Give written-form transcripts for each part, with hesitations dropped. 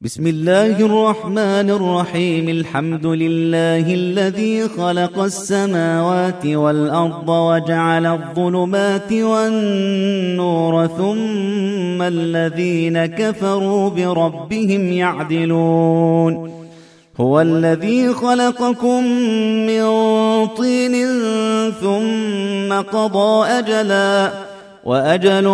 بسم الله الرحمن الرحيم. الحمد لله الذي خلق السماوات والأرض وجعل الظلمات والنور ثم الذين كفروا بربهم يعدلون. هو الذي خلقكم من طين ثم قضى أجلا وأجل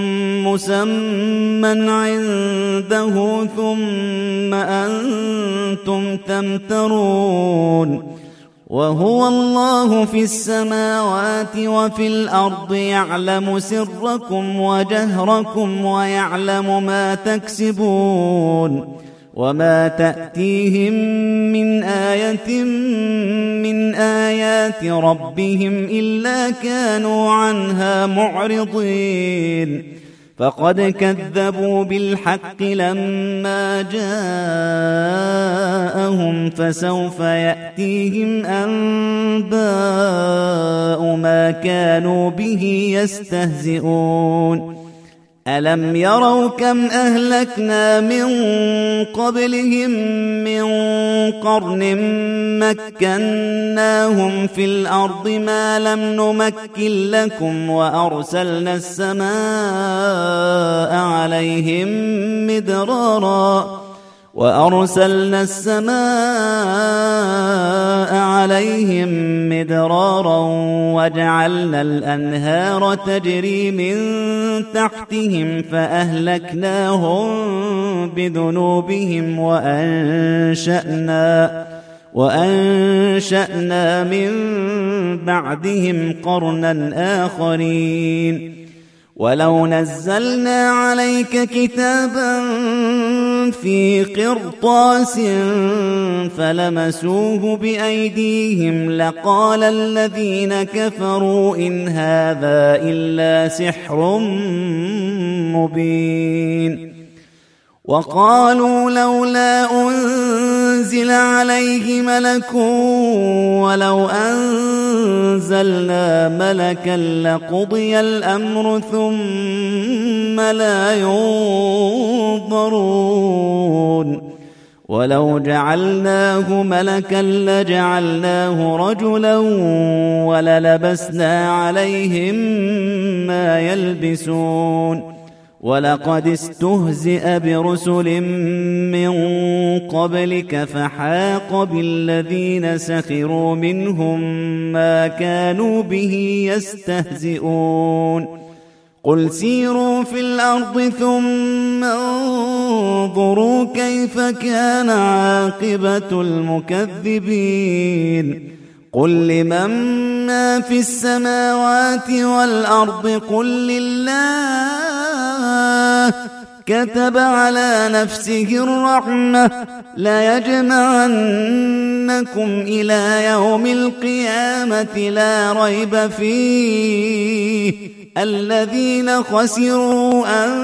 مسمى عنده ثم أنتم تمترون. وهو الله في السماوات وفي الأرض يعلم سركم وجهركم ويعلم ما تكسبون. وما تأتيهم من آية من آيات ربهم إلا كانوا عنها معرضين. فقد كذبوا بالحق لما جاءهم فسوف يأتيهم أنباء ما كانوا به يستهزئون. ألم يروا كم أهلكنا من قبلهم من قرن مكناهم في الأرض ما لم نمكن لكم وأرسلنا السماء عليهم مدرارا وجعلنا الأنهار تجري من تحتهم فأهلكناهم بذنوبهم وأنشأنا من بعدهم قرنا آخرين. ولو نزلنا عليك كتابا في قرطاس فلمسوه بأيديهم لقال الذين كفروا إن هذا إلا سحر مبين. وقالوا لولا أنزل عليه ملك ولو أنزلنا ملكا لقضي الأمر ثم لا ينظرون. ولو جعلناه ملكا لجعلناه رجلا وللبسنا عليهم ما يلبسون. ولقد استهزئ برسل من قبلك فحاق بالذين سخروا منهم ما كانوا به يستهزئون. قل سيروا في الأرض ثم انظروا كيف كان عاقبة المكذبين. قل لمن ما في السماوات والأرض قل لله كتب على نفسه الرحمة ليجمعنكم إلى يوم القيامة لا ريب فيه الذين خسروا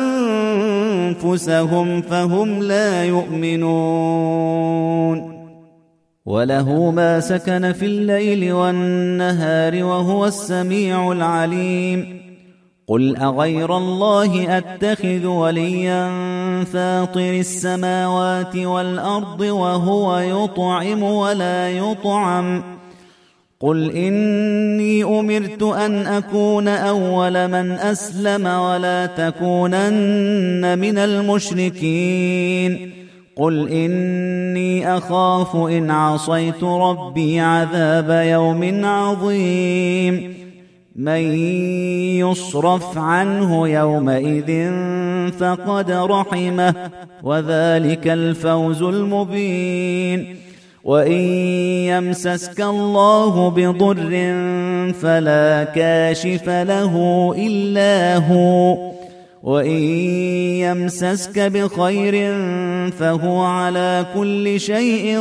أنفسهم فهم لا يؤمنون. وله ما سكن في الليل والنهار وهو السميع العليم. قل أغير الله أتخذ وليا فاطر السماوات والأرض وهو يطعم ولا يطعم. قل إني أمرت أن أكون أول من أسلم ولا تكونن من المشركين. قل إني أخاف إن عصيت ربي عذاب يوم عظيم. من يصرف عنه يومئذ فقد رحمه وذلك الفوز المبين. وإن يمسسك الله بضر فلا كاشف له إلا هو وإن يمسسك بخير فهو على كل شيء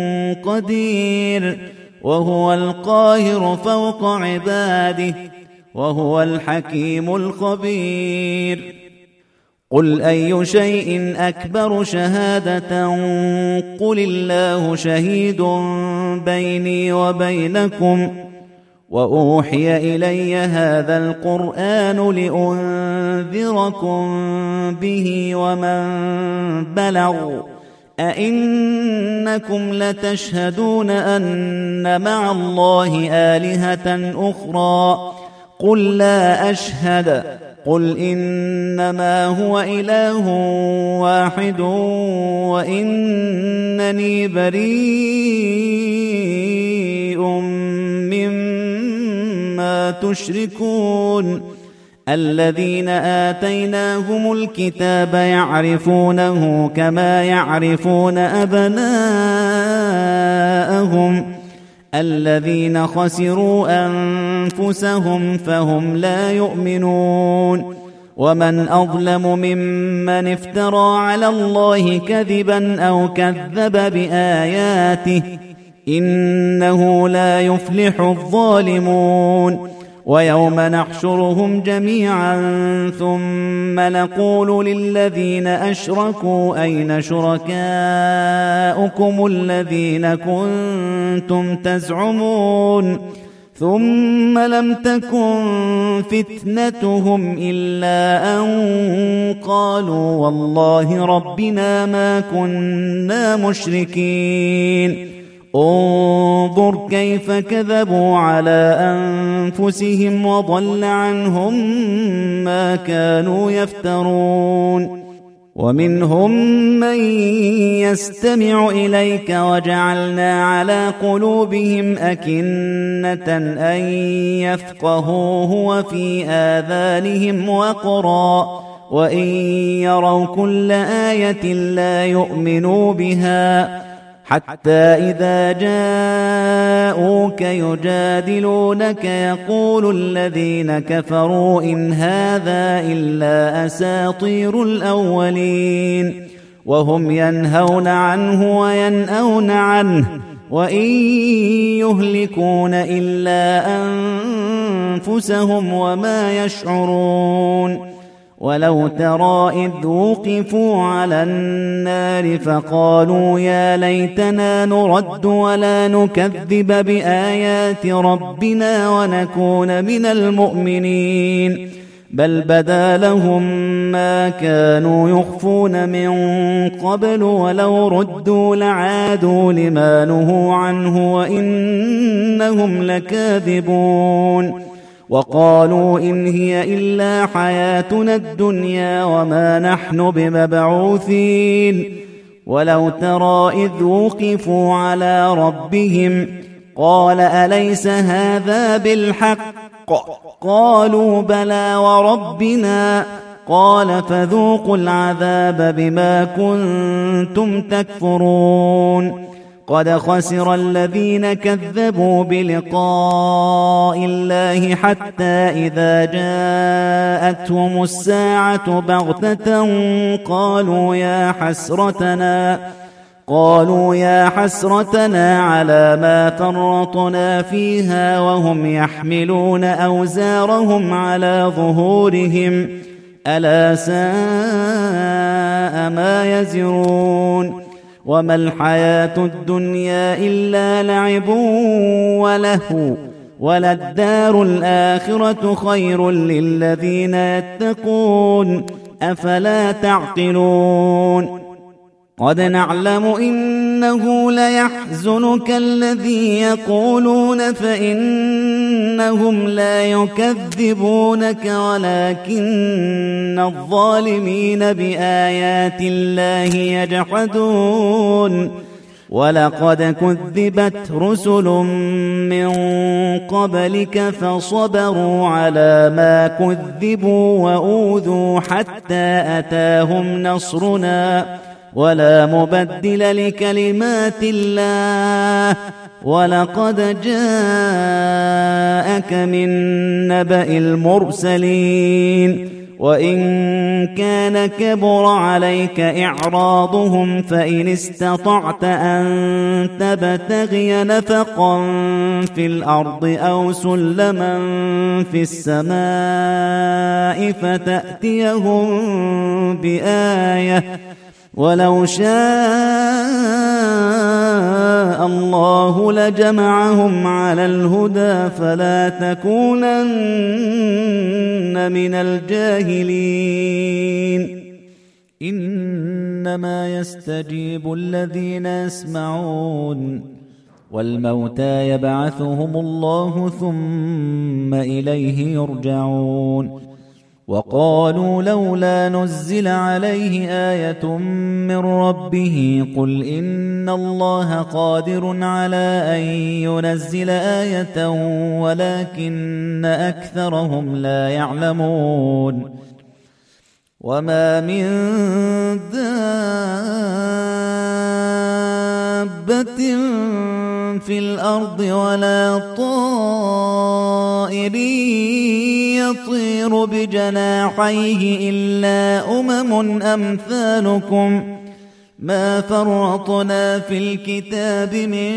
قدير وهو القاهر فوق عباده وهو الحكيم الخبير. قل أي شيء أكبر شهادة قل الله شهيد بيني وبينكم وأوحي إلي هذا القرآن لأنذركم به ومن بلغ أئنكم لتشهدون أن مع الله آلهة أخرى قل لا أشهد قل إنما هو إله واحد وإنني بريء مما تشركون الذين آتيناهم الكتاب يعرفونه كما يعرفون أبناءهم الذين خسروا أنفسهم فهم لا يؤمنون ومن أظلم ممن افترى على الله كذبا أو كذب بآياته إنه لا يفلح الظالمون ويوم نحشرهم جميعا ثم نقول للذين أشركوا أين شركاؤكم الذين كنتم تزعمون ثم لم تكن فتنتهم إلا أن قالوا والله ربنا ما كنا مشركين انظر كيف كذبوا على أنفسهم وضل عنهم ما كانوا يفترون ومنهم من يستمع إليك وجعلنا على قلوبهم أكنة أن يفقهوه وفي آذانهم وقرا وإن يروا كل آية لا يؤمنوا بها حتى إذا جاءوك يجادلونك يقول الذين كفروا إن هذا إلا أساطير الأولين وهم ينهون عنه وينأون عنه وإن يهلكون إلا أنفسهم وما يشعرون ولو ترى إذ وقفوا على النار فقالوا يا ليتنا نرد ولا نكذب بآيات ربنا ونكون من المؤمنين بل بدا لهم ما كانوا يخفون من قبل ولو ردوا لعادوا لما نهوا عنه وإنهم لكاذبون وقالوا إن هي إلا حياتنا الدنيا وما نحن بمبعوثين ولو ترى إذ وقفوا على ربهم قال أليس هذا بالحق قالوا بلى وربنا قال فذوقوا العذاب بما كنتم تكفرون قد خسر الذين كذبوا بلقاء الله حتى إذا جاءتهم الساعة بغتة قالوا يا حسرتنا على ما فرطنا فيها وهم يحملون أوزارهم على ظهورهم ألا ساء ما يزرون وما الحياة الدنيا إلا لعب ولهو وللدار الآخرة خير للذين يتقون أفلا تعقلون قد نعلم إنه ليحزنك الذي يقولون فإنهم لا يكذبونك ولكن الظالمين بآيات الله يجحدون ولقد كذبت رسل من قبلك فصبروا على ما كذبوا وأوذوا حتى أتاهم نصرنا ولا مبدل لكلمات الله ولقد جاءك من نبأ المرسلين وإن كان كبر عليك إعراضهم فإن استطعت أن تبتغي نفقا في الأرض أو سلما في السماء فتأتيهم بآية ولو شاء الله لجمعهم على الهدى فلا تكونن من الجاهلين إنما يستجيب الذين يسمعون والموتى يبعثهم الله ثم إليه يرجعون وقالوا لولا نزل عليه آية من ربه قل إن الله قادر على أن ينزل آية ولكن أكثرهم لا يعلمون وما من دابة في الأرض ولا طائر يطير بجناحيه إلا أمثالكم ما فرطنا في الكتاب من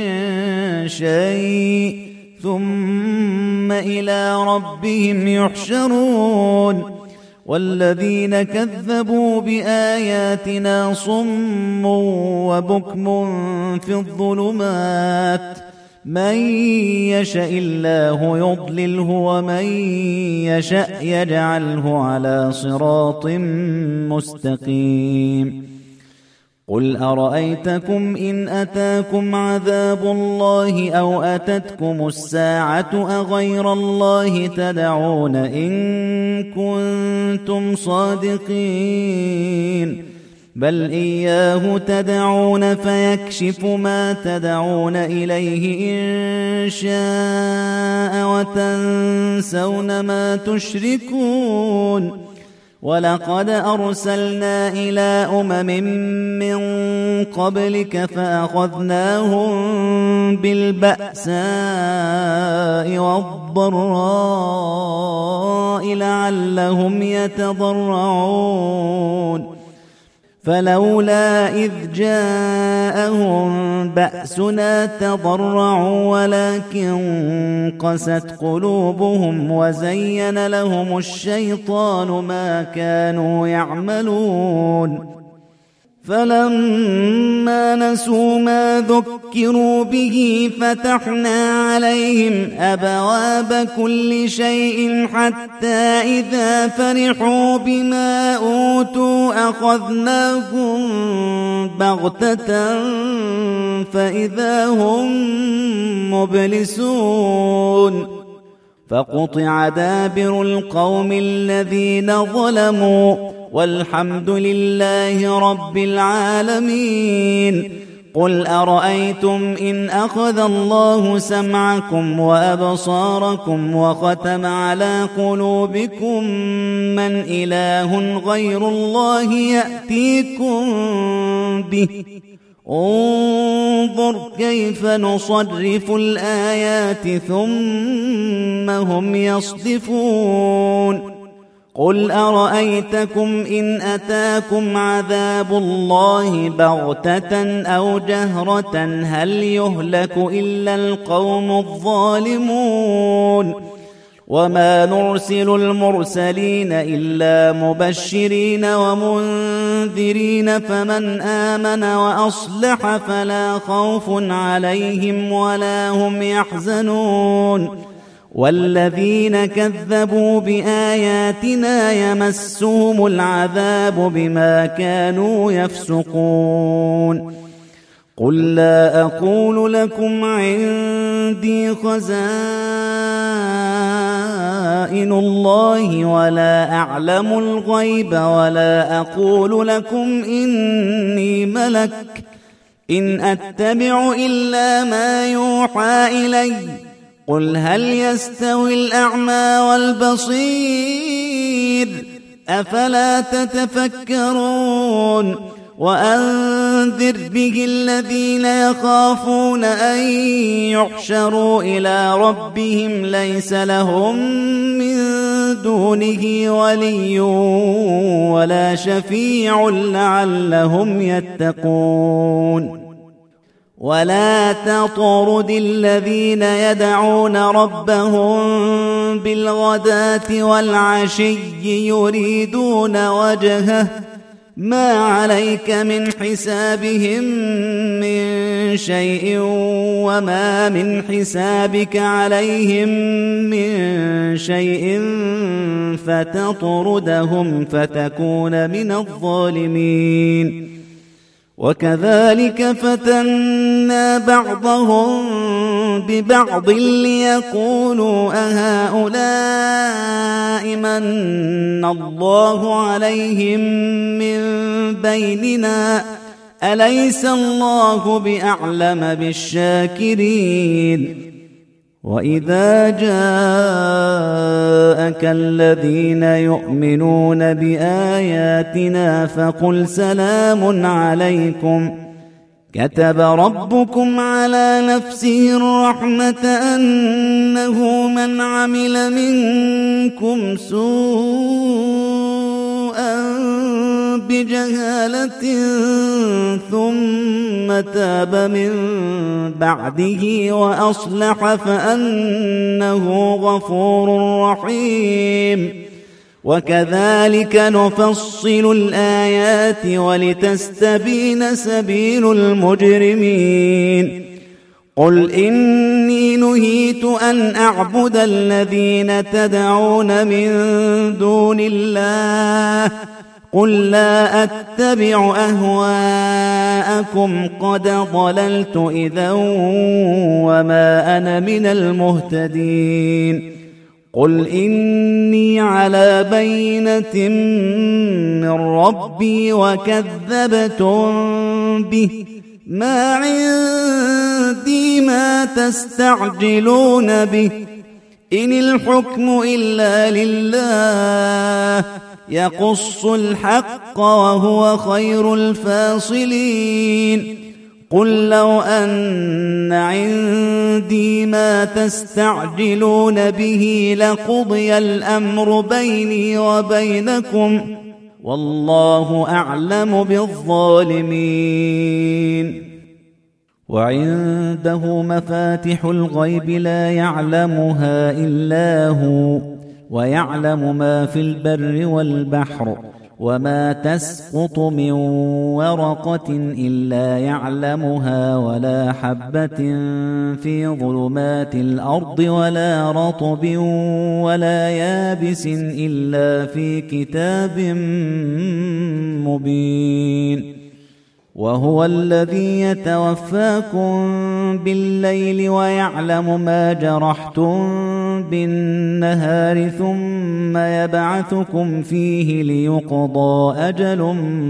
شيء ثم إلى ربهم يحشرون والذين كذبوا بآياتنا صم وبكم في الظلمات من يشاء الله يضلله ومن يشاء يجعله على صراط مستقيم قل أرأيتكم إن أتاكم عذاب الله أو أتتكم الساعة أغير الله تدعون إن كنتم صادقين بل إياه تدعون فيكشف ما تدعون إليه إن شاء وتنسون ما تشركون ولقد أرسلنا إلى من قبلك فأخذناهم بالبأساء والضراء لعلهم يتضرعون فلولا إذ جاءهم بأسنا تضرعوا ولكن قست قلوبهم وزين لهم الشيطان ما كانوا يعملون فلما نسوا ما ذكروا به فتحنا عليهم أبواب كل شيء حتى إذا فرحوا بما أوتوا أخذناهم بغتة فإذا هم مبلسون فقطع دابر القوم الذين ظلموا والحمد لله رب العالمين قل أرأيتم إن أخذ الله سمعكم وأبصاركم وختم على قلوبكم من إله غير الله يأتيكم به انظر كيف نصرف الآيات ثم هم يصدفون قل أرأيتكم إن أتاكم عذاب الله بغتة أو جهرة هل يهلك إلا القوم الظالمون وما نرسل المرسلين إلا مبشرين ومنذرين فمن آمن وأصلح فلا خوف عليهم ولا هم يحزنون والذين كذبوا بآياتنا يمسهم العذاب بما كانوا يفسقون قل لا أقول لكم عندي خزائن الله ولا أعلم الغيب ولا أقول لكم إني ملك إن أتبع إلا ما يوحى إلي قل هل يستوي الأعمى والبصير أفلا تتفكرون وأنذر به الذين يخافون أن يحشروا إلى ربهم ليس لهم من دونه ولي ولا شفيع لعلهم يتقون ولا تطرد الذين يدعون ربهم بالغداة والعشي يريدون وجهه ما عليك من حسابهم من شيء وما من حسابك عليهم من شيء فتطردهم فتكون من الظالمين. وكذلك فتنا بعضهم ببعض ليقولوا أهؤلاء من الله عليهم من بيننا أليس الله بأعلم بالشاكرين. وإذا جاءك الذين يؤمنون بآياتنا فقل سلام عليكم كتب ربكم على نفسه الرحمة أنه من عمل منكم سوءا بجهالة ثم تاب من بعده وأصلح فأنه غفور رحيم. وكذلك نفصل الآيات ولتستبين سبيل المجرمين. قل إني نهيت أن أعبد الذين تدعون من دون الله قل لا أتبع أهواءكم قد ضللت إذا وما أنا من المهتدين. قل إني على بينة من ربي وكذبتم به ما عندي ما تستعجلون به إن الحكم إلا لله يقص الحق وهو خير الفاصلين. قل لو أن عندي ما تستعجلون به لقضي الأمر بيني وبينكم والله أعلم بالظالمين. وعنده مفاتح الغيب لا يعلمها إلا هو ويعلم ما في البر والبحر وما تسقط من ورقة إلا يعلمها ولا حبة في ظلمات الأرض ولا رطب ولا يابس إلا في كتاب مبين. وهو الذي يتوفاكم بالليل ويعلم ما جرحتم بالنهار ثم يبعثكم فيه ليقضى أجل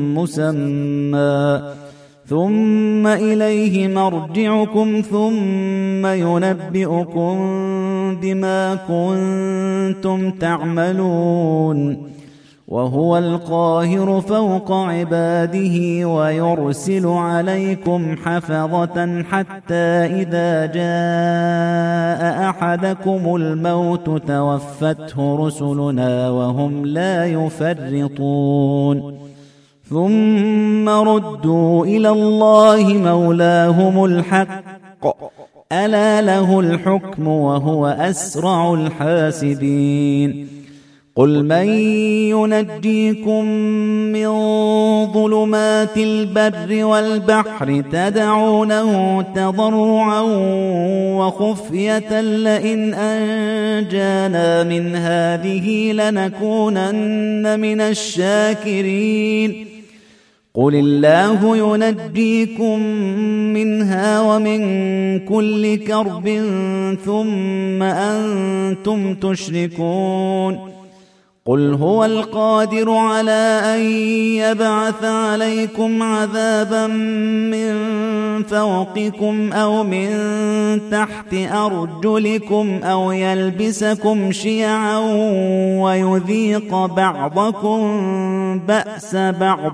مسمى ثم إليه مرجعكم ثم ينبئكم بما كنتم تعملون. وهو القاهر فوق عباده ويرسل عليكم حفظة حتى إذا جاء أحدكم الموت توفته رسلنا وهم لا يفرطون. ثم ردوا إلى الله مولاهم الحق ألا له الحكم وهو أسرع الحاسبين. قل من ينجيكم من ظلمات البر والبحر تدعونه تضرعا وخفية لئن أنجانا من هذه لنكونن من الشاكرين. قل الله ينجيكم منها ومن كل كرب ثم أنتم تشركون. قل هو القادر على أن يبعث عليكم عذابا من فوقكم أو من تحت أرجلكم أو يلبسكم شيعا ويذيق بعضكم بأس بعض.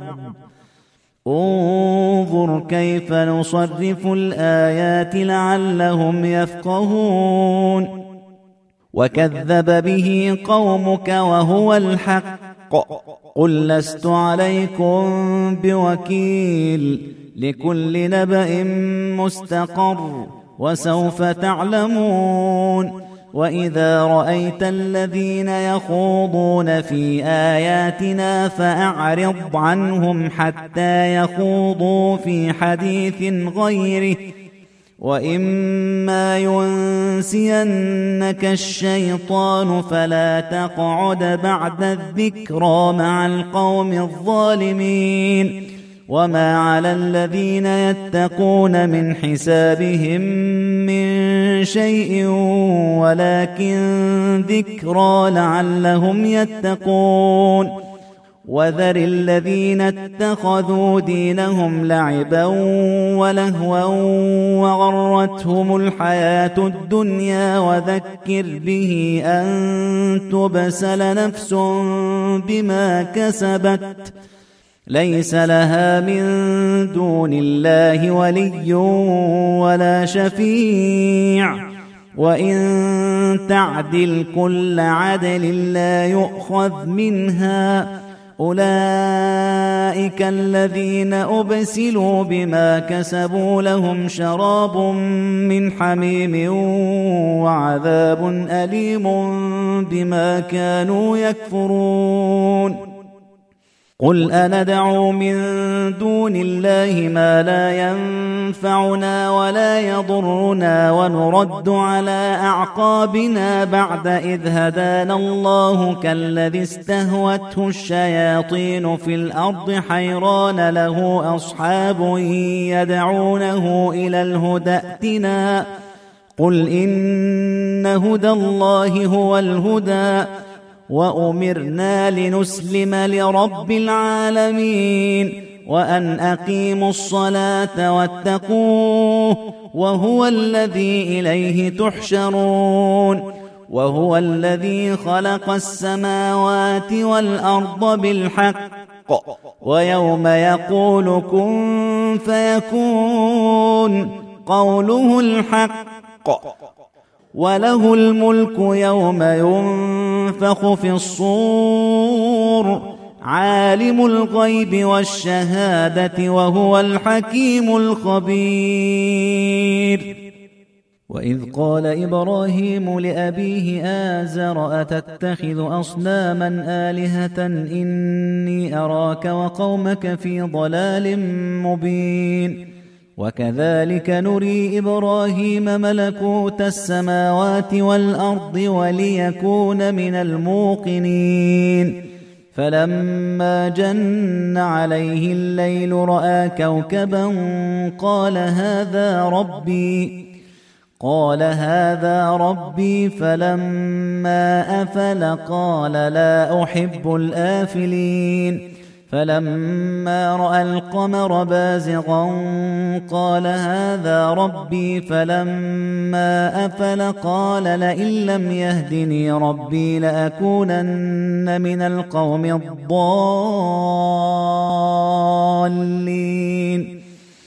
انظر كيف نصرف الآيات لعلهم يفقهون. وكذب به قومك وهو الحق قل لست عليكم بوكيل لكل نبأ مستقر وسوف تعلمون. وإذا رأيت الذين يخوضون في آياتنا فأعرض عنهم حتى يخوضوا في حديث غيره، وإما ينسينك الشيطان فلا تقعد بعد الذكرى مع القوم الظالمين. وما على الذين يتقون من حسابهم من شيء ولكن ذكرى لعلهم يتقون. وذر الذين اتخذوا دينهم لعبا ولهوا وغرتهم الحياة الدنيا وذكر به أن تبسل نفس بما كسبت ليس لها من دون الله ولي ولا شفيع، وإن تعدل كل عدل لا يؤخذ منها. أولئك الذين أبسلوا بما كسبوا لهم شراب من حميم وعذاب أليم بما كانوا يكفرون. قل أندعو من دون الله ما لا ينفعنا ولا يضرنا ونرد على أعقابنا بعد إذ هدانا الله كالذي استهوته الشياطين في الأرض حيران له أصحاب يدعونه إلى الهدى ائتنا. قل إن هدى الله هو الهدى وأمرنا لنسلم لرب العالمين وأن أقيموا الصلاة واتقوه وهو الذي إليه تحشرون. وهو الذي خلق السماوات والأرض بالحق ويوم يقول كن فيكون قوله الحق وله الملك يوم ينفخ في الصور عالم الغيب والشهادة وهو الحكيم الخبير. وإذ قال إبراهيم لأبيه آزر أتتخذ أصناما آلهة إني أراك وقومك في ضلال مبين. وكذلك نري إبراهيم ملكوت السماوات والأرض وليكون من الموقنين. فلما جن عليه الليل رأى كوكبا قال هذا ربي فلما أفل قال لا أحب الآفلين. فلما رأى القمر بازغا قال هذا ربي فلما أفل قال لئن لم يهدني ربي لأكونن من القوم الضالين.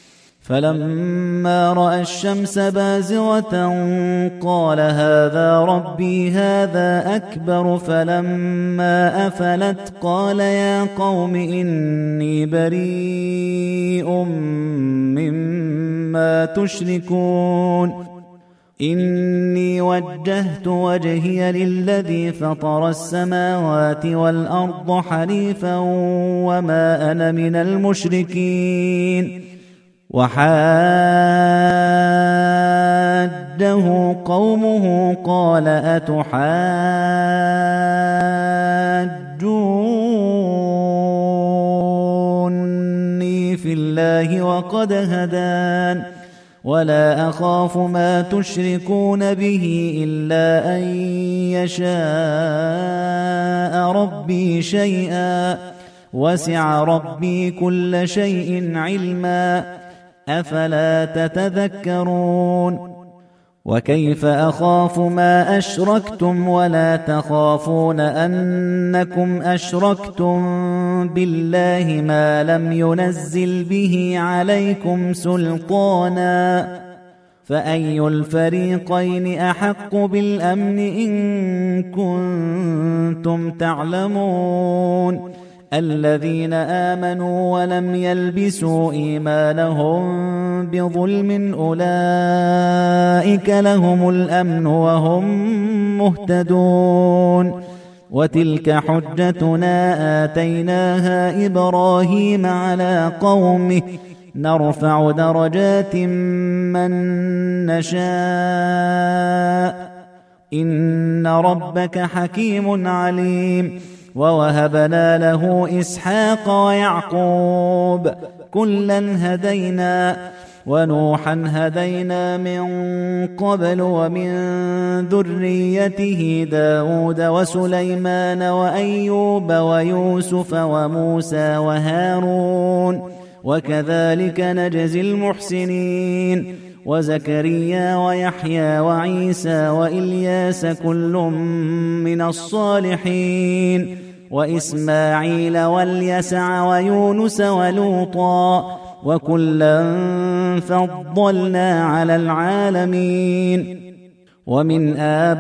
فلما رأى الشمس بازغة قال هذا ربي هذا أكبر. فلما أفلت قال يا قوم إني بريء مما تشركون. إني وجهت وجهي للذي فطر السماوات والأرض حنيفا وما أنا من المشركين. وحاجه قومه قال أتحاجوني في الله وقد هدان ولا أخاف ما تشركون به إلا أن يشاء ربي شيئا وسع ربي كل شيء علما أفلا تتذكرون. وكيف أخاف ما أشركتم ولا تخافون أنكم أشركتم بالله ما لم ينزل به عليكم سلطانا فأي الفريقين أحق بالأمن إن كنتم تعلمون. الذين آمنوا ولم يلبسوا إيمانهم بظلم أولئك لهم الأمن وهم مهتدون وتلك حجتنا آتيناها إبراهيم على قومه نرفع درجات من نشاء إن ربك حكيم عليم ووهبنا له إسحاق ويعقوب كلا هدينا ونوحا هدينا من قبل ومن ذريته داود وسليمان وأيوب ويوسف وموسى وهارون وكذلك نجزي المحسنين وزكريا ويحيى وعيسى وإلياس كل من الصالحين وإسماعيل واليسع ويونس ولوطا وكلا فضلنا على العالمين ومن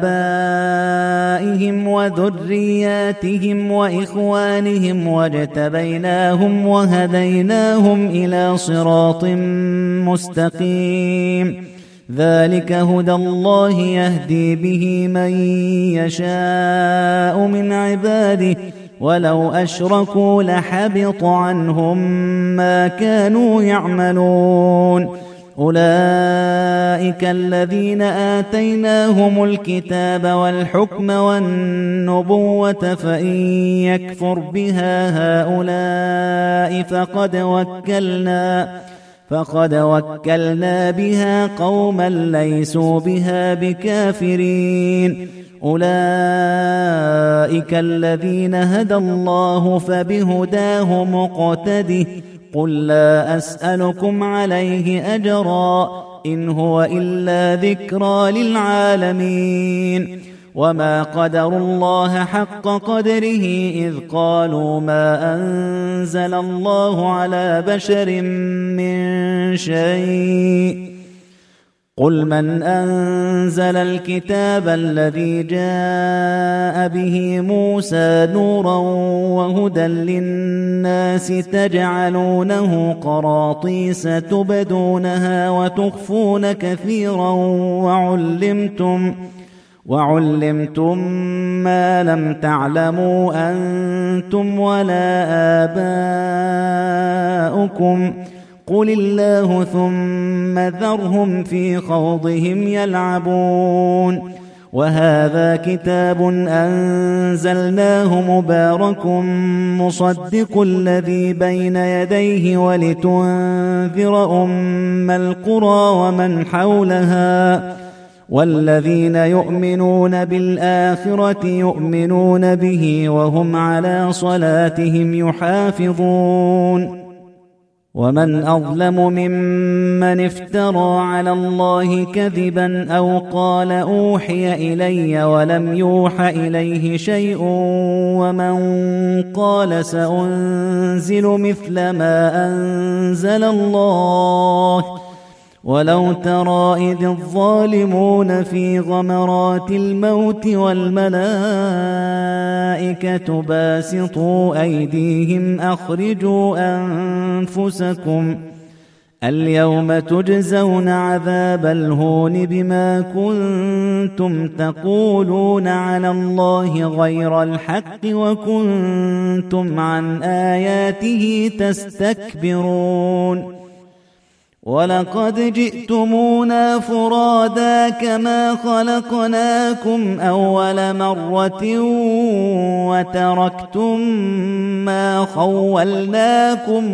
آبائهم وذرياتهم وإخوانهم واجتبيناهم وهديناهم إلى صراط مستقيم ذلك هدى الله يهدي به من يشاء من عباده ولو أشركوا لحبط عنهم ما كانوا يعملون أولئك الذين آتيناهم الكتاب والحكم والنبوة فإن يكفر بها هؤلاء فقد وكلنا بها قوما ليسوا بها بكافرين أولئك الذين هدى الله فبهداه مقتده قل لا أسألكم عليه أجرا إن هو إلا ذكرى للعالمين وما قدروا الله حق قدره إذ قالوا ما أنزل الله على بشر من شيء قل من أنزل الكتاب الذي جاء به موسى نورا وهدى للناس تجعلونه قراطيس تبدونها وتخفون كثيرا وعلمتم ما لم تعلموا أنتم ولا آباؤكم قل الله ثم ذرهم في خوضهم يلعبون وهذا كتاب أنزلناه مبارك مصدق الذي بين يديه ولتنذر أم القرى ومن حولها والذين يؤمنون بالآخرة يؤمنون به وهم على صلاتهم يحافظون ومن أظلم ممن افترى على الله كذبا أو قال أوحي إلي ولم يوح إليه شيء ومن قال سأنزل مثل ما أنزل الله ولو ترى إذ الظالمون في غمرات الموت والملائكة باسطوا أيديهم أخرجوا أنفسكم اليوم تجزون عذاب الهون بما كنتم تقولون على الله غير الحق وكنتم عن آياته تستكبرون ولقد جئتمونا فرادا كما خلقناكم أول مرة وتركتم ما خولناكم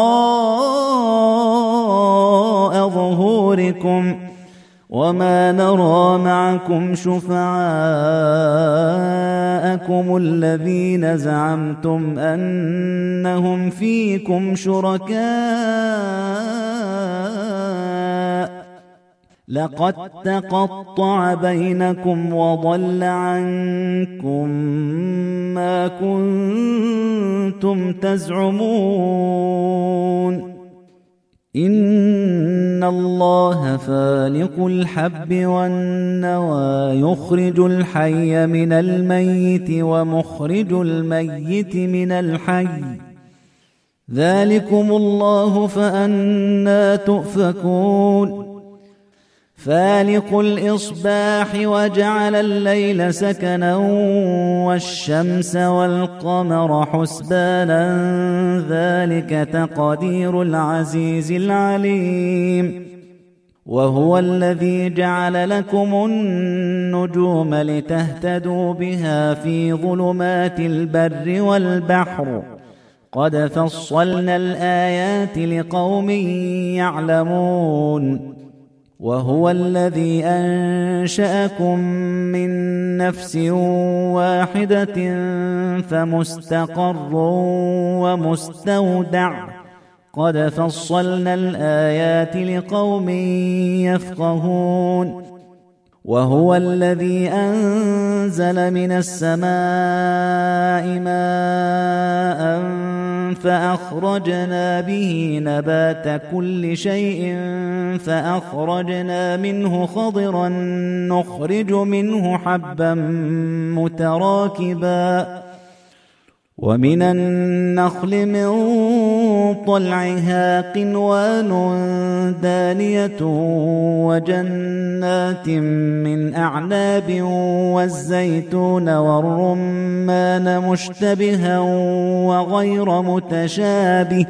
وراء ظهوركم وما نرى معكم شفعاءكم الذين زعمتم أنهم فيكم شركاء لقد تقطع بينكم وضل عنكم ما كنتم تزعمون إن الله فالق الحب والنوى يخرج الحي من الميت ومخرج الميت من الحي ذلكم الله فأنى تؤفكون فالق الإصباح وجعل الليل سكنا والشمس والقمر حسبانا ذلك تقدير العزيز العليم وهو الذي جعل لكم النجوم لتهتدوا بها في ظلمات البر والبحر قد فصلنا الآيات لقوم يعلمون وهو الذي أنشأكم من نفس واحدة فمستقر ومستودع قد فصلنا الآيات لقوم يفقهون وهو الذي أنزل من السماء ماء فأخرجنا به نبات كل شيء فأخرجنا منه خضرا نخرج منه حبا متراكبا ومن النخل من طلعها قنوان دانية وجنات من أعناب والزيتون والرمان مشتبها وغير متشابه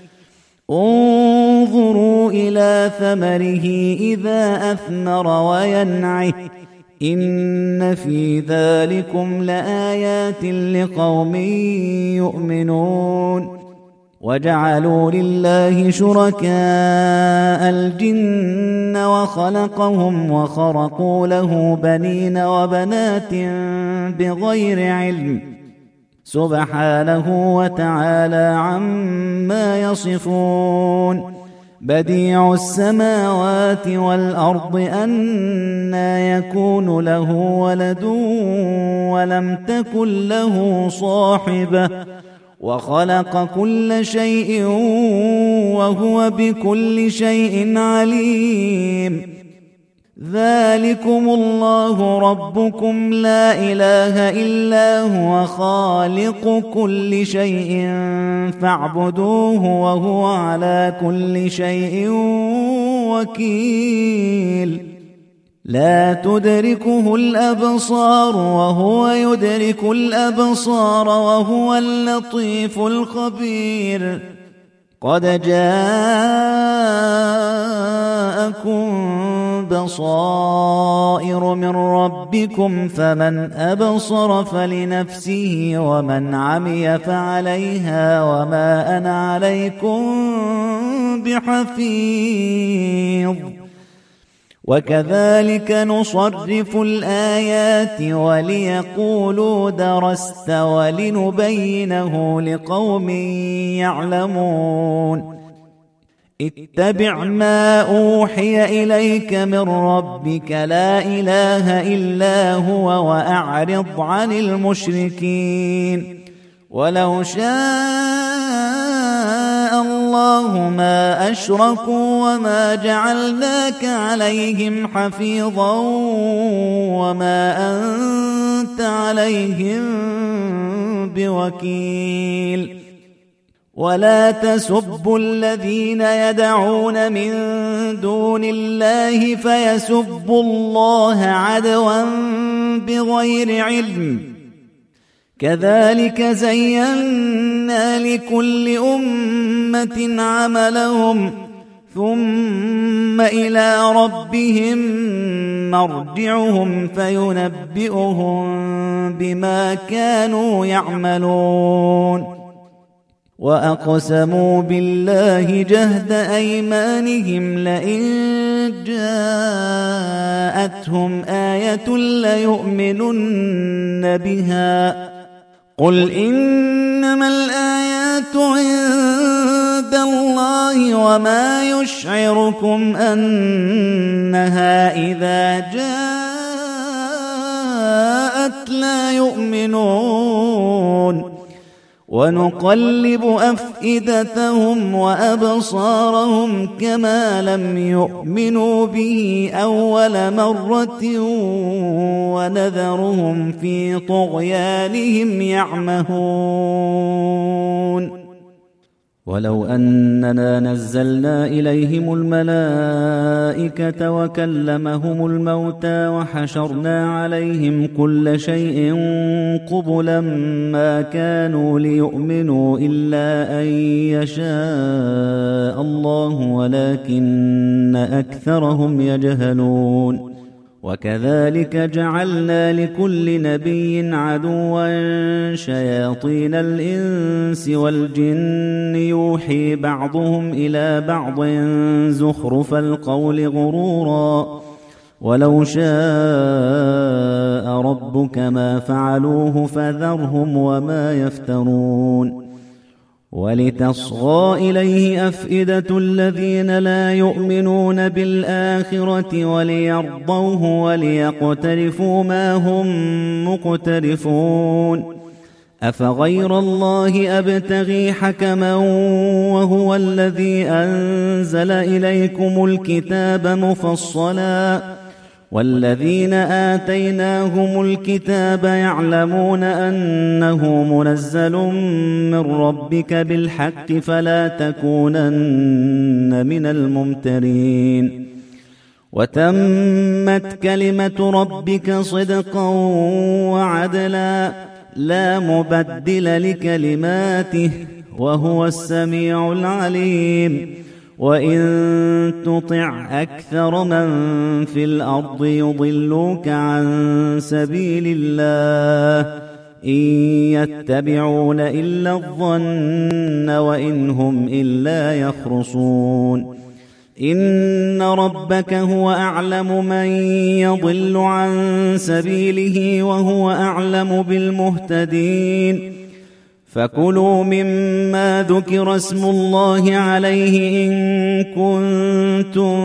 انظروا إلى ثمره إذا أثمر وينعه إن في ذلكم لآيات لقوم يؤمنون وجعلوا لله شركاء الجن وخلقهم وخرقوا له بنين وبنات بغير علم سبحانه وتعالى عما يصفون بديع السماوات والأرض أنى يكون له ولد ولم تكن له صاحبة وخلق كل شيء وهو بكل شيء عليم ذلكم الله ربكم لا إله إلا هو خالق كل شيء فاعبدوه وهو على كل شيء وكيل لا تدركه الأبصار وهو يدرك الأبصار وهو اللطيف الخبير قد جاءكم بصائر من ربكم فمن أبصر فلنفسه ومن عمي فعليها وما أنا عليكم بحفيظ وكذلك نصرف الآيات وليقولوا درست ولنبينه لقوم يعلمون اتبع ما أوحي إليك من ربك لا إله إلا هو وأعرض عن المشركين ولو شاء الله ما أشركوا وما جعلناك عليهم حفيظا وما أنت عليهم بوكيل ولا تسبوا الذين يدعون من دون الله فيسبوا الله عدوا بغير علم كذلك زينا لكل أمة عملهم ثم إلى ربهم مرجعهم فينبئهم بما كانوا يعملون وأقسموا بالله جهد أيمانهم لئن جاءتهم آية ليؤمنن بها قل إنما الآيات عند الله وما يشعركم أنها إذا جاءت لا يؤمنون ونقلب أفئدتهم وأبصارهم كما لم يؤمنوا به أول مرة ونذرهم في طغيانهم يعمهون ولو أننا نزلنا إليهم الملائكة وكلمهم الموتى وحشرنا عليهم كل شيء قبلا ما كانوا ليؤمنوا إلا أن يشاء الله ولكن أكثرهم يجهلون. وكذلك جعلنا لكل نبي عدوا شياطين الإنس والجن يوحي بعضهم إلى بعض زخرف القول غرورا ولو شاء ربك ما فعلوه فذرهم وما يفترون. ولتصغى إليه أفئدة الذين لا يؤمنون بالآخرة وليرضوه وليقترفوا ما هم مقترفون. أفغير الله أبتغي حكما وهو الذي أنزل إليكم الكتاب مفصلا والذين آتيناهم الكتاب يعلمون أنه منزل من ربك بالحق فلا تكونن من الممترين. وتمت كلمة ربك صدقا وعدلا لا مبدل لكلماته وهو السميع العليم. وإن تطع أكثر من في الأرض يضلوك عن سبيل الله إن يتبعون إلا الظن وإن هم إلا يخرصون. إن ربك هو أعلم من يضل عن سبيله وهو أعلم بالمهتدين. فكلوا مما ذكر اسم الله عليه إن كنتم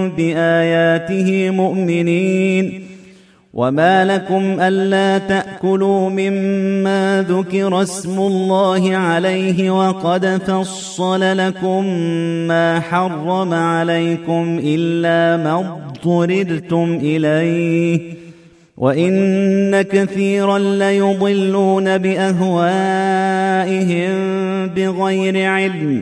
بآياته مؤمنين. وما لكم ألا تأكلوا مما ذكر اسم الله عليه وقد فصل لكم ما حرم عليكم إلا ما اضطررتم إليه وإن كثيرا ليضلون بأهوائهم بغير علم.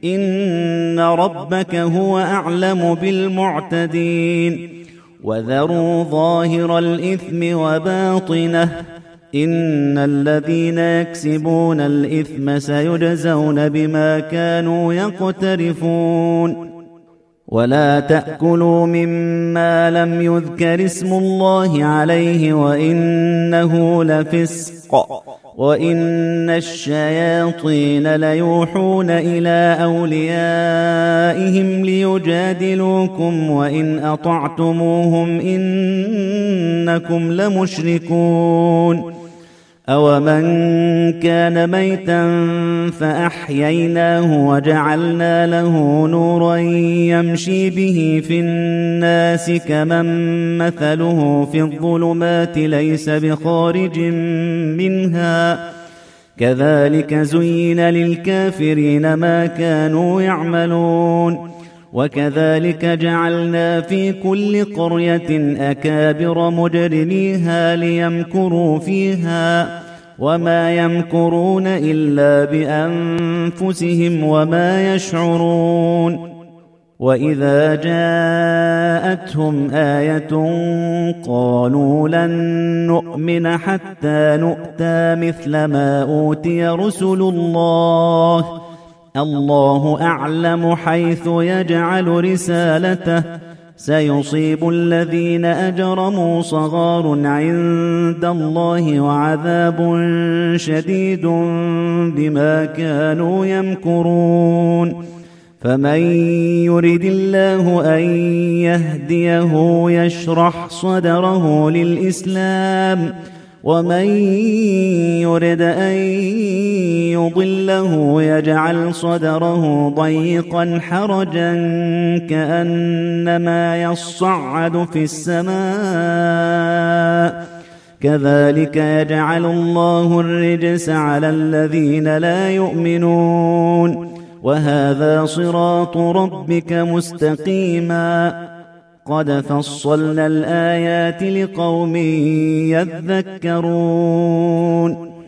إن ربك هو أعلم بالمعتدين. وذروا ظاهر الإثم وباطنه إن الذين يكسبون الإثم سيجزون بما كانوا يقترفون. ولا تأكلوا مما لم يذكر اسم الله عليه وإنه لفسق وإن الشياطين ليوحون إلى أوليائهم ليجادلوكم وإن أطعتموهم إنكم لمشركون. أومن كان ميتا فأحييناه وجعلنا له نورا يمشي به في الناس كمن مثله في الظلمات ليس بخارج منها كذلك زين للكافرين ما كانوا يعملون. وكذلك جعلنا في كل قرية أكابر مجرميها ليمكروا فيها وما يمكرون إلا بأنفسهم وما يشعرون. وإذا جاءتهم آية قالوا لن نؤمن حتى نؤتى مثل ما أوتي رسل الله الله أعلم حيث يجعل رسالته سيصيب الذين أجرموا صغار عند الله وعذاب شديد بما كانوا يمكرون. فمن يرد الله أن يهديه يشرح صدره للإسلام ومن يرد أن يضله يجعل صدره ضيقا حرجا كأنما يصعد في السماء كذلك يجعل الله الرجس على الذين لا يؤمنون. وهذا صراط ربك مستقيما قد فصلنا الآيات لقوم يذكرون.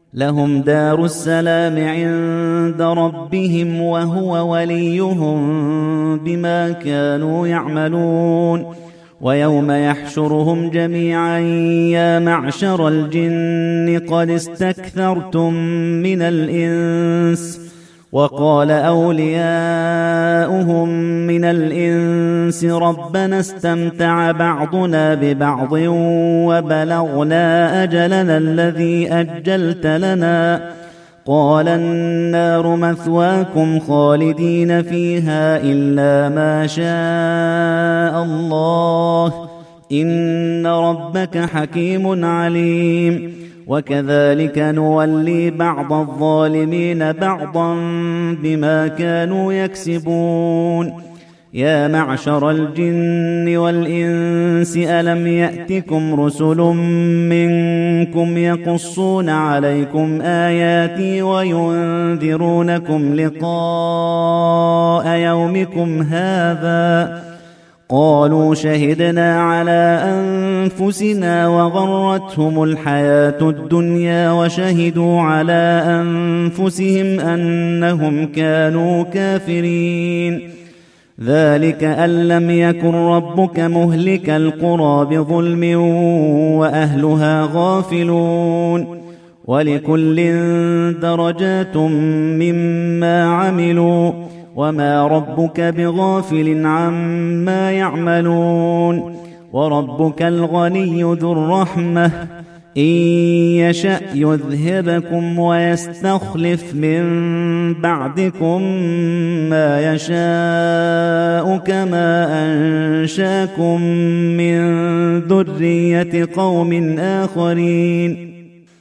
لهم دار السلام عند ربهم وهو وليهم بما كانوا يعملون ويوم يحشرهم جميعا يا معشر الجن قد استكثرتم من الإنس وقال أولياؤهم من الإنس ربنا استمتع بعضنا ببعض وبلغنا أجلنا الذي أجلت لنا قال النار مثواكم خالدين فيها إلا ما شاء الله إن ربك حكيم عليم وكذلك نولي بعض الظالمين بعضا بما كانوا يكسبون يا معشر الجن والإنس ألم يأتكم رسل منكم يقصون عليكم آياتي وينذرونكم لقاء يومكم هذا قالوا شهدنا على أنفسنا وغرتهم الحياة الدنيا وشهدوا على أنفسهم أنهم كانوا كافرين ذلك أن لم يكن ربك مهلك القرى بظلم وأهلها غافلون ولكل درجات مما عملوا وما ربك بغافل عما يعملون وربك الغني ذو الرحمة إن يشأ يذهبكم ويستخلف من بعدكم ما يشاء كما أنشاكم من ذرية قوم آخرين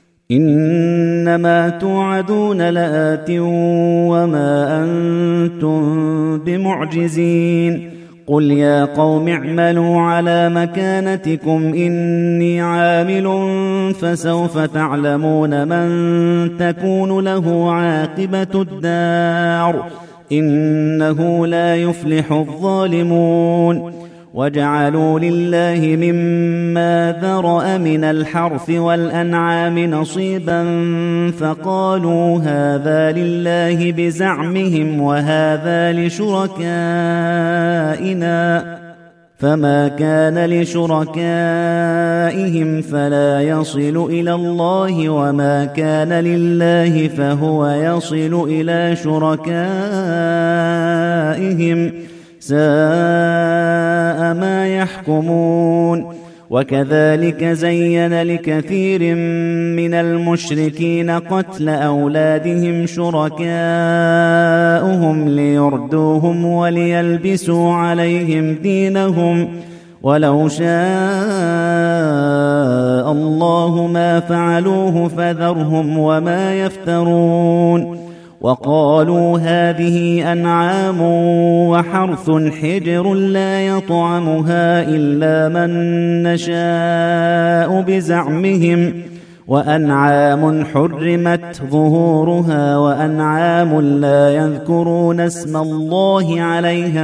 إنما توعدون لآت وما أنتم بمعجزين قل يا قوم اعملوا على مكانتكم إني عامل فسوف تعلمون من تكون له عاقبة الدار إنه لا يفلح الظالمون وجعلوا لله مما ذرأ من الحرث والأنعام نصيبا فقالوا هذا لله بزعمهم وهذا لشركائنا فما كان لشركائهم فلا يصل إلى الله وما كان لله فهو يصل إلى شركائهم ساء ما يحكمون وكذلك زين لكثير من المشركين قتل أولادهم شركاؤهم ليردوهم وليلبسوا عليهم دينهم ولو شاء الله ما فعلوه فذرهم وما يفترون وقالوا هذه أنعام وحرث حجر لا يطعمها إلا من نشاء بزعمهم وأنعام حرمت ظهورها وأنعام لا يذكرون اسم الله عليها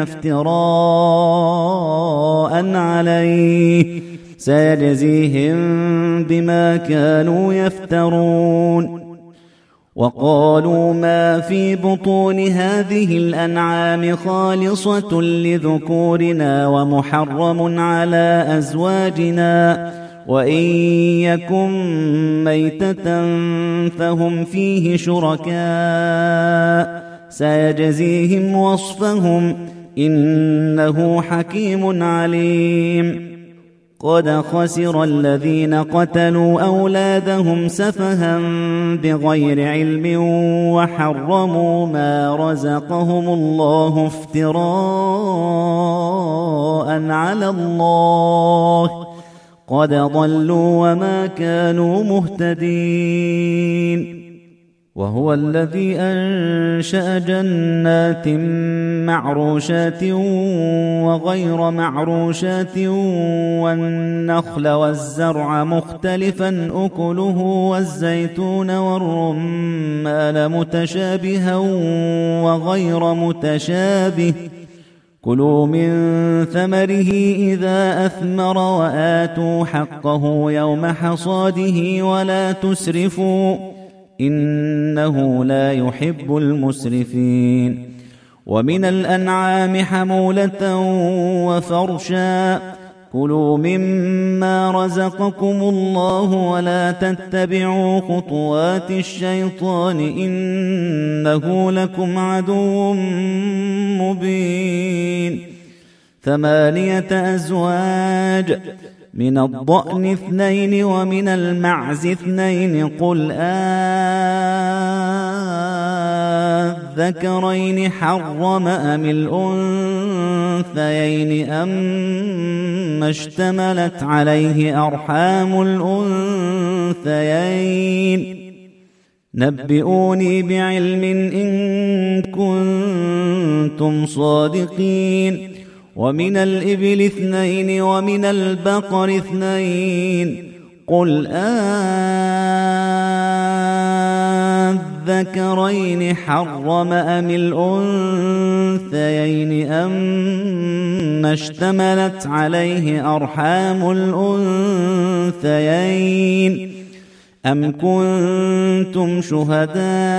افتراء عليه سيجزيهم بما كانوا يفترون وقالوا ما في بطون هذه الأنعام خالصة لذكورنا ومحرم على أزواجنا وإن يكن ميتة فهم فيه شركاء سيجزيهم وصفهم إنه حكيم عليم قد خسر الذين قتلوا أولادهم سفها بغير علم وحرموا ما رزقهم الله افتراء على الله قد ضلوا وما كانوا مهتدين وهو الذي أنشأ جنات معروشات وغير معروشات والنخل والزرع مختلفا أكله والزيتون والرمان متشابها وغير متشابه كلوا من ثمره إذا أثمر وآتوا حقه يوم حصاده ولا تسرفوا إنه لا يحب المسرفين. ومن الأنعام حمولة وفرشا كلوا مما رزقكم الله ولا تتبعوا خطوات الشيطان إنه لكم عدو مبين. 8 أزواج من الضأن 2 ومن المعز 2 قل الذكرين حرم أم الأنثيين أما اشتملت عليه أرحام الأنثيين نبئوني بعلم إن كنتم صادقين. ومن الإبل 2 ومن البقر 2 قل الذكرين حرم أم الأنثيين أما اشتملت عليه أرحام الأنثيين أم كنتم شهداء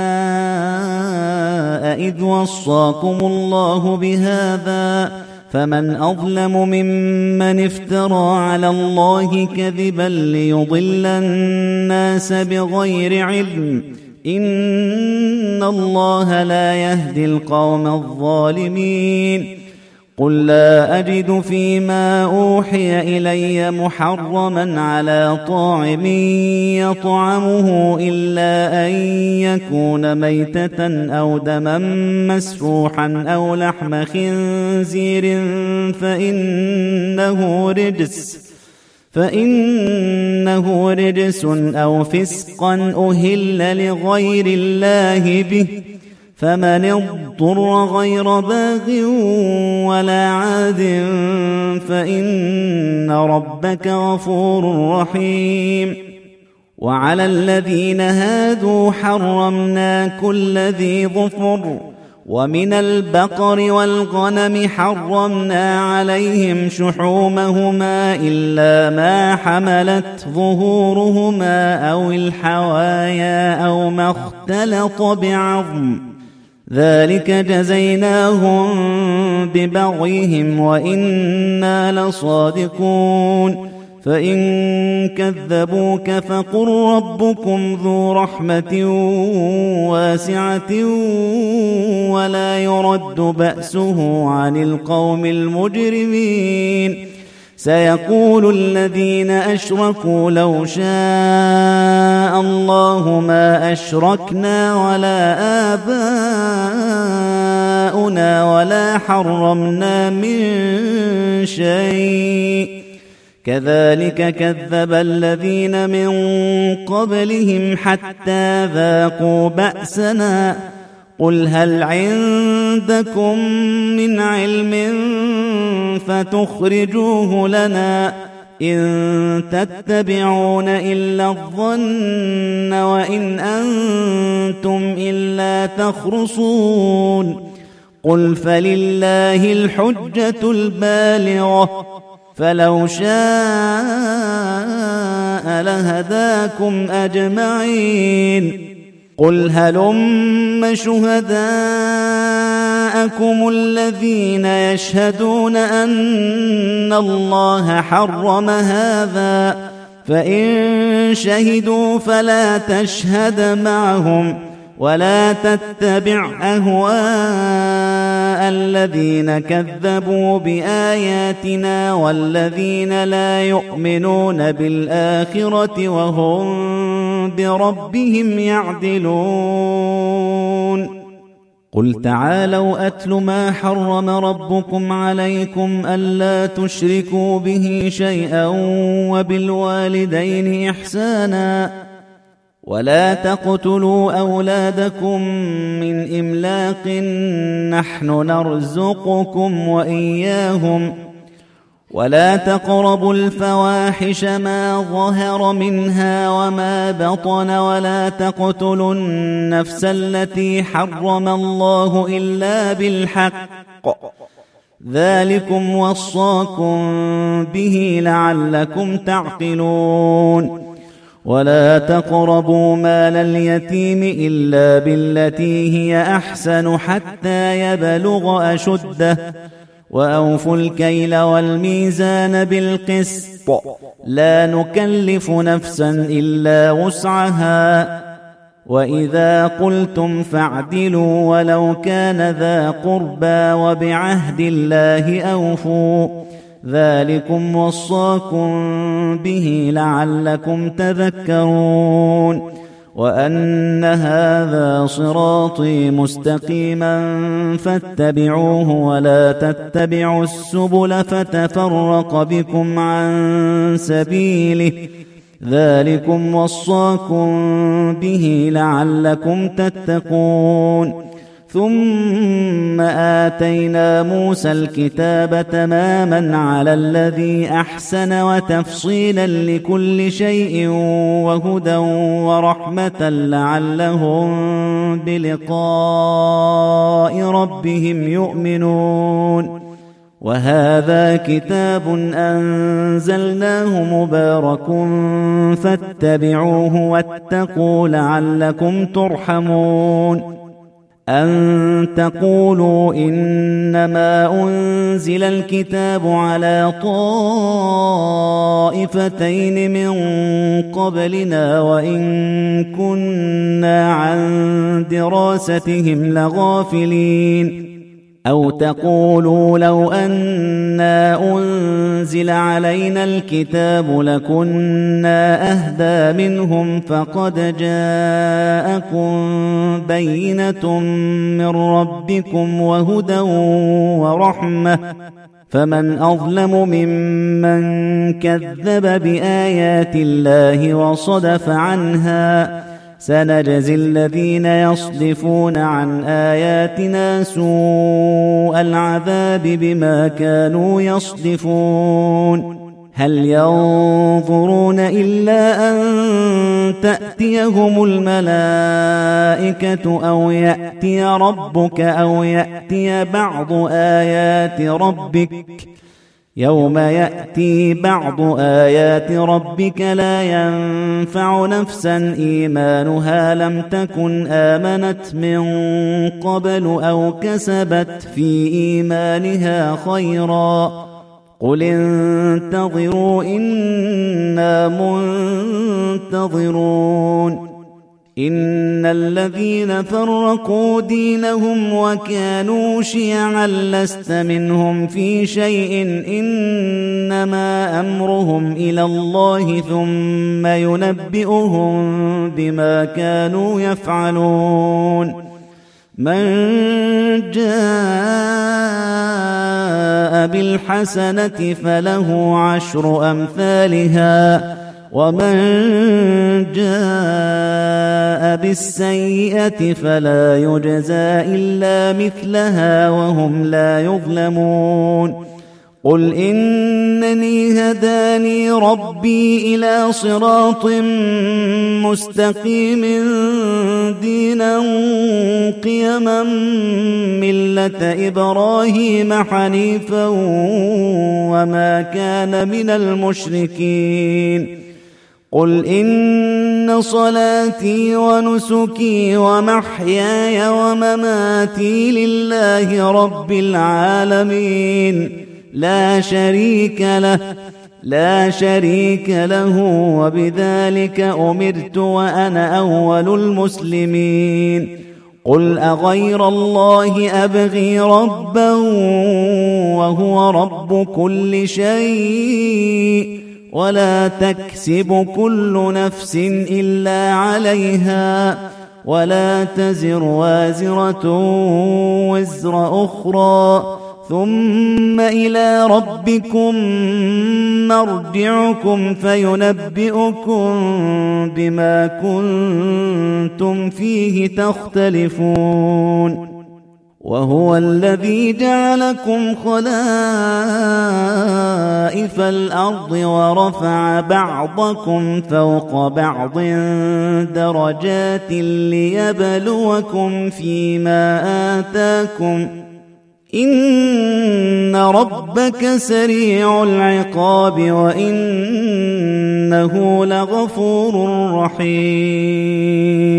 إذ وصاكم الله بهذا فمن أظلم ممن افترى على الله كذبا ليضل الناس بغير علم إن الله لا يهدي القوم الظالمين. قل لا أجد فيما أوحي إلي محرما على طاعم يطعمه إلا أن يكون ميتة أو دما مسفوحا أو لحم خنزير فإنه رجس أو فسقا أهل لغير الله به فمن اضطر غير باغ ولا عاد فإن ربك غفور رحيم. وعلى الذين هادوا حرمنا كل ذي ظفر ومن البقر والغنم حرمنا عليهم شحومهما إلا ما حملت ظهورهما أو الحوايا أو ما اختلط بعظم ذلك جزيناهم ببغيهم وإنا لصادقون. فإن كذبوك فقل ربكم ذو رحمة واسعة ولا يرد بأسه عن القوم المجرمين. سيقول الذين أشركوا لو شاء الله ما أشركنا ولا آباؤنا ولا حرمنا من شيء كذلك كذب الذين من قبلهم حتى ذاقوا بأسنا. قل هل عندكم من علم فتخرجوه لنا إن تتبعون إلا الظن وإن أنتم إلا تخرصون. قل فلله الحجة البالغة فلو شاء لهداكم أجمعين. قل هلم شهداءكم الذين يشهدون أن الله حرم هذا فإن شهدوا فلا تشهد معهم ولا تتبع أهواء الذين كذبوا بآياتنا والذين لا يؤمنون بالآخرة وهم بربهم يعدلون. قل تعالوا أتل ما حرم ربكم عليكم ألا تشركوا به شيئا وبالوالدين إحسانا ولا تقتلوا أولادكم من إملاق نحن نرزقكم وإياهم ولا تقربوا الفواحش ما ظهر منها وما بطن ولا تقتلوا النفس التي حرم الله إلا بالحق ذلكم وصاكم به لعلكم تعقلون. ولا تقربوا مال اليتيم إلا بالتي هي أحسن حتى يبلغ أشده وأوفوا الكيل والميزان بالقسط لا نكلف نفسا إلا وسعها وإذا قلتم فاعدلوا ولو كان ذا قربى وبعهد الله أوفوا ذلكم وصاكم به لعلكم تذكرون وأن هذا صراطي مستقيما فاتبعوه ولا تتبعوا السبل فتفرق بكم عن سبيله ذلكم وصاكم به لعلكم تتقون ثم آتينا موسى الكتاب تماما على الذي أحسن وتفصيلا لكل شيء وهدى ورحمة لعلهم بلقاء ربهم يؤمنون وهذا كتاب أنزلناه مبارك فاتبعوه واتقوا لعلكم ترحمون أن تقولوا إنما أنزل الكتاب على طائفتين من قبلنا وإن كنا عن دراستهم لغافلين أو تقولوا لو أنا أنزل علينا الكتاب لكنا أهدى منهم فقد جاءكم بينة من ربكم وهدى ورحمة فمن أظلم ممن كذب بآيات الله وصدف عنها سنجزي الذين يصدفون عن آياتنا سوء العذاب بما كانوا يصدفون هل ينظرون إلا أن تأتيهم الملائكة أو يأتي ربك أو يأتي بعض آيات ربك يوم يأتي بعض آيات ربك لا ينفع نفسا إيمانها لم تكن آمنت من قبل أو كسبت في إيمانها خيرا قل انتظروا إنا منتظرون إن الذين فرقوا دينهم وكانوا شيعا لست منهم في شيء إنما أمرهم إلى الله ثم ينبئهم بما كانوا يفعلون من جاء بالحسنة فله 10 أمثالها ومن جاء بالسيئة فلا يجزى إلا مثلها وهم لا يظلمون قل إنني هداني ربي إلى صراط مستقيم دينا قيما ملة إبراهيم حنيفا وما كان من المشركين قل إن صلاتي ونسكي ومحياي ومماتي لله رب العالمين لا شريك له وبذلك أمرت وأنا أول المسلمين قل أغير الله أبغي ربا وهو رب كل شيء ولا تكسب كل نفس إلا عليها ولا تزر وازرة وزر أخرى ثم إلى ربكم مرجعكم فينبئكم بما كنتم فيه تختلفون وهو الذي جعلكم خلائف الأرض ورفع بعضكم فوق بعض درجات ليبلوكم فيما آتاكم إن ربك سريع العقاب وإنه إنه لغفور رحيم.